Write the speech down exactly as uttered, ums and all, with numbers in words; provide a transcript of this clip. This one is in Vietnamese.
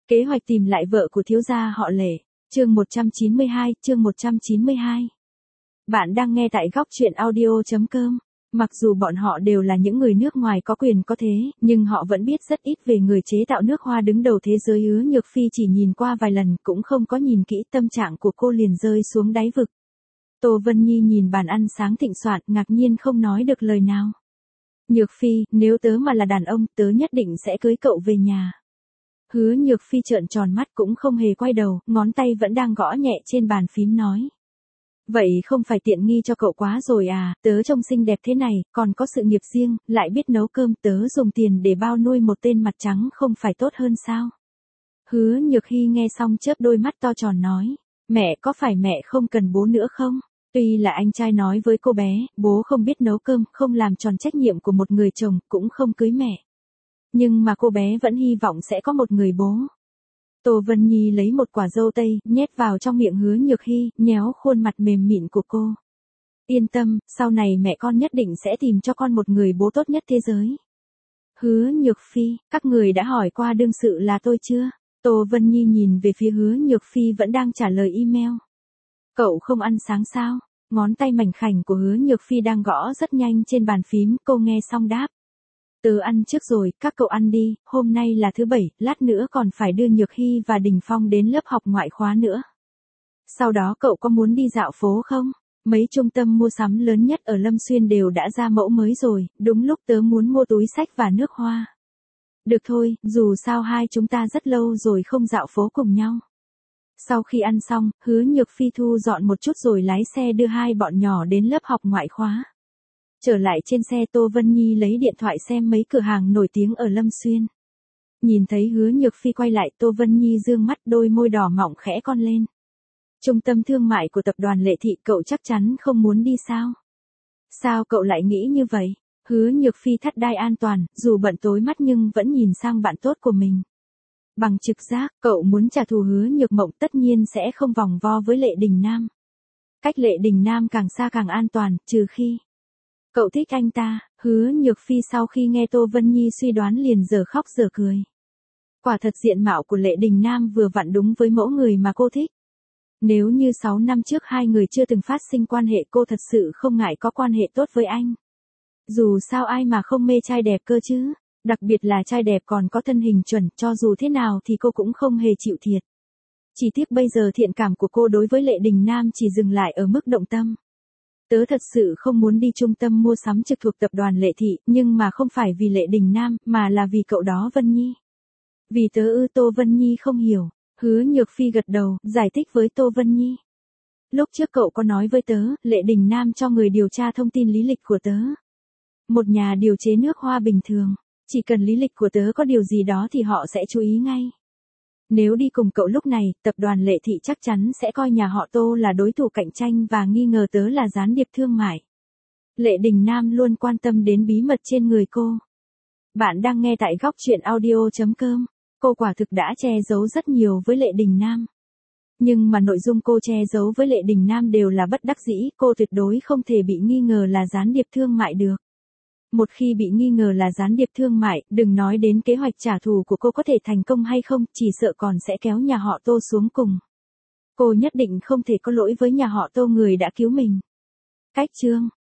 Kế hoạch tìm lại vợ của thiếu gia họ Lệ. Chương một trăm chín mươi hai, chương một trăm chín mươi hai. Bạn đang nghe tại góc truyện audio chấm com. Mặc dù bọn họ đều là những người nước ngoài có quyền có thế, nhưng họ vẫn biết rất ít về người chế tạo nước hoa đứng đầu thế giới. Hứa Nhược Phi chỉ nhìn qua vài lần, cũng không có nhìn kỹ, tâm trạng của cô liền rơi xuống đáy vực. Tô Vân Nhi nhìn bàn ăn sáng thịnh soạn, ngạc nhiên không nói được lời nào. Nhược Phi, nếu tớ mà là đàn ông, tớ nhất định sẽ cưới cậu về nhà. Hứa Nhược Phi trợn tròn mắt cũng không hề quay đầu, ngón tay vẫn đang gõ nhẹ trên bàn phím nói. Vậy không phải tiện nghi cho cậu quá rồi à, tớ trông xinh đẹp thế này, còn có sự nghiệp riêng, lại biết nấu cơm, tớ dùng tiền để bao nuôi một tên mặt trắng không phải tốt hơn sao? Hứa Nhược Hy nghe xong chớp đôi mắt to tròn nói, mẹ có phải mẹ không cần bố nữa không? Tuy là anh trai nói với cô bé, bố không biết nấu cơm, không làm tròn trách nhiệm của một người chồng, cũng không cưới mẹ. Nhưng mà cô bé vẫn hy vọng sẽ có một người bố. Tô Vân Nhi lấy một quả dâu tây, nhét vào trong miệng Hứa Nhược Hy, nhéo khuôn mặt mềm mịn của cô. Yên tâm, sau này mẹ con nhất định sẽ tìm cho con một người bố tốt nhất thế giới. Hứa Nhược Phi, các người đã hỏi qua đương sự là tôi chưa? Tô Vân Nhi nhìn về phía Hứa Nhược Phi vẫn đang trả lời email. Cậu không ăn sáng sao? Ngón tay mảnh khảnh của Hứa Nhược Phi đang gõ rất nhanh trên bàn phím, cô nghe xong đáp. Tớ ăn trước rồi, các cậu ăn đi, hôm nay là thứ bảy, lát nữa còn phải đưa Nhược Hy và Đình Phong đến lớp học ngoại khóa nữa. Sau đó cậu có muốn đi dạo phố không? Mấy trung tâm mua sắm lớn nhất ở Lâm Xuyên đều đã ra mẫu mới rồi, đúng lúc tớ muốn mua túi xách và nước hoa. Được thôi, dù sao hai chúng ta rất lâu rồi không dạo phố cùng nhau. Sau khi ăn xong, Hứa Nhược Phi thu dọn một chút rồi lái xe đưa hai bọn nhỏ đến lớp học ngoại khóa. Trở lại trên xe, Tô Vân Nhi lấy điện thoại xem mấy cửa hàng nổi tiếng ở Lâm Xuyên. Nhìn thấy Hứa Nhược Phi quay lại, Tô Vân Nhi dương mắt, đôi môi đỏ mọng khẽ cong lên. Trung tâm thương mại của tập đoàn Lệ Thị, cậu chắc chắn không muốn đi sao? Sao cậu lại nghĩ như vậy? Hứa Nhược Phi thắt đai an toàn, dù bận tối mắt nhưng vẫn nhìn sang bạn tốt của mình. Bằng trực giác, cậu muốn trả thù Hứa Nhược Mộng, tất nhiên sẽ không vòng vo với Lệ Đình Nam. Cách Lệ Đình Nam càng xa càng an toàn, trừ khi cậu thích anh ta. Hứa Nhược Phi sau khi nghe Tô Vân Nhi suy đoán liền giờ khóc giờ cười. Quả thật diện mạo của Lệ Đình Nam vừa vặn đúng với mẫu người mà cô thích. Nếu như sáu năm trước hai người chưa từng phát sinh quan hệ, cô thật sự không ngại có quan hệ tốt với anh. Dù sao ai mà không mê trai đẹp cơ chứ, đặc biệt là trai đẹp còn có thân hình chuẩn, cho dù thế nào thì cô cũng không hề chịu thiệt. Chỉ tiếc bây giờ thiện cảm của cô đối với Lệ Đình Nam chỉ dừng lại ở mức động tâm. Tớ thật sự không muốn đi trung tâm mua sắm trực thuộc tập đoàn Lệ Thị, nhưng mà không phải vì Lệ Đình Nam, mà là vì cậu đó Vân Nhi. Vì tớ ư? Tô Vân Nhi không hiểu. Hứa Nhược Phi gật đầu, giải thích với Tô Vân Nhi. Lúc trước cậu có nói với tớ, Lệ Đình Nam cho người điều tra thông tin lý lịch của tớ. Một nhà điều chế nước hoa bình thường, chỉ cần lý lịch của tớ có điều gì đó thì họ sẽ chú ý ngay. Nếu đi cùng cậu lúc này, tập đoàn Lệ Thị chắc chắn sẽ coi nhà họ Tô là đối thủ cạnh tranh và nghi ngờ tớ là gián điệp thương mại. Lệ Đình Nam luôn quan tâm đến bí mật trên người cô. Bạn đang nghe tại góc truyện audio chấm com. Cô quả thực đã che giấu rất nhiều với Lệ Đình Nam. Nhưng mà nội dung cô che giấu với Lệ Đình Nam đều là bất đắc dĩ, cô tuyệt đối không thể bị nghi ngờ là gián điệp thương mại được. Một khi bị nghi ngờ là gián điệp thương mại, đừng nói đến kế hoạch trả thù của cô có thể thành công hay không, chỉ sợ còn sẽ kéo nhà họ Tô xuống cùng. Cô nhất định không thể có lỗi với nhà họ Tô, người đã cứu mình. Cách chương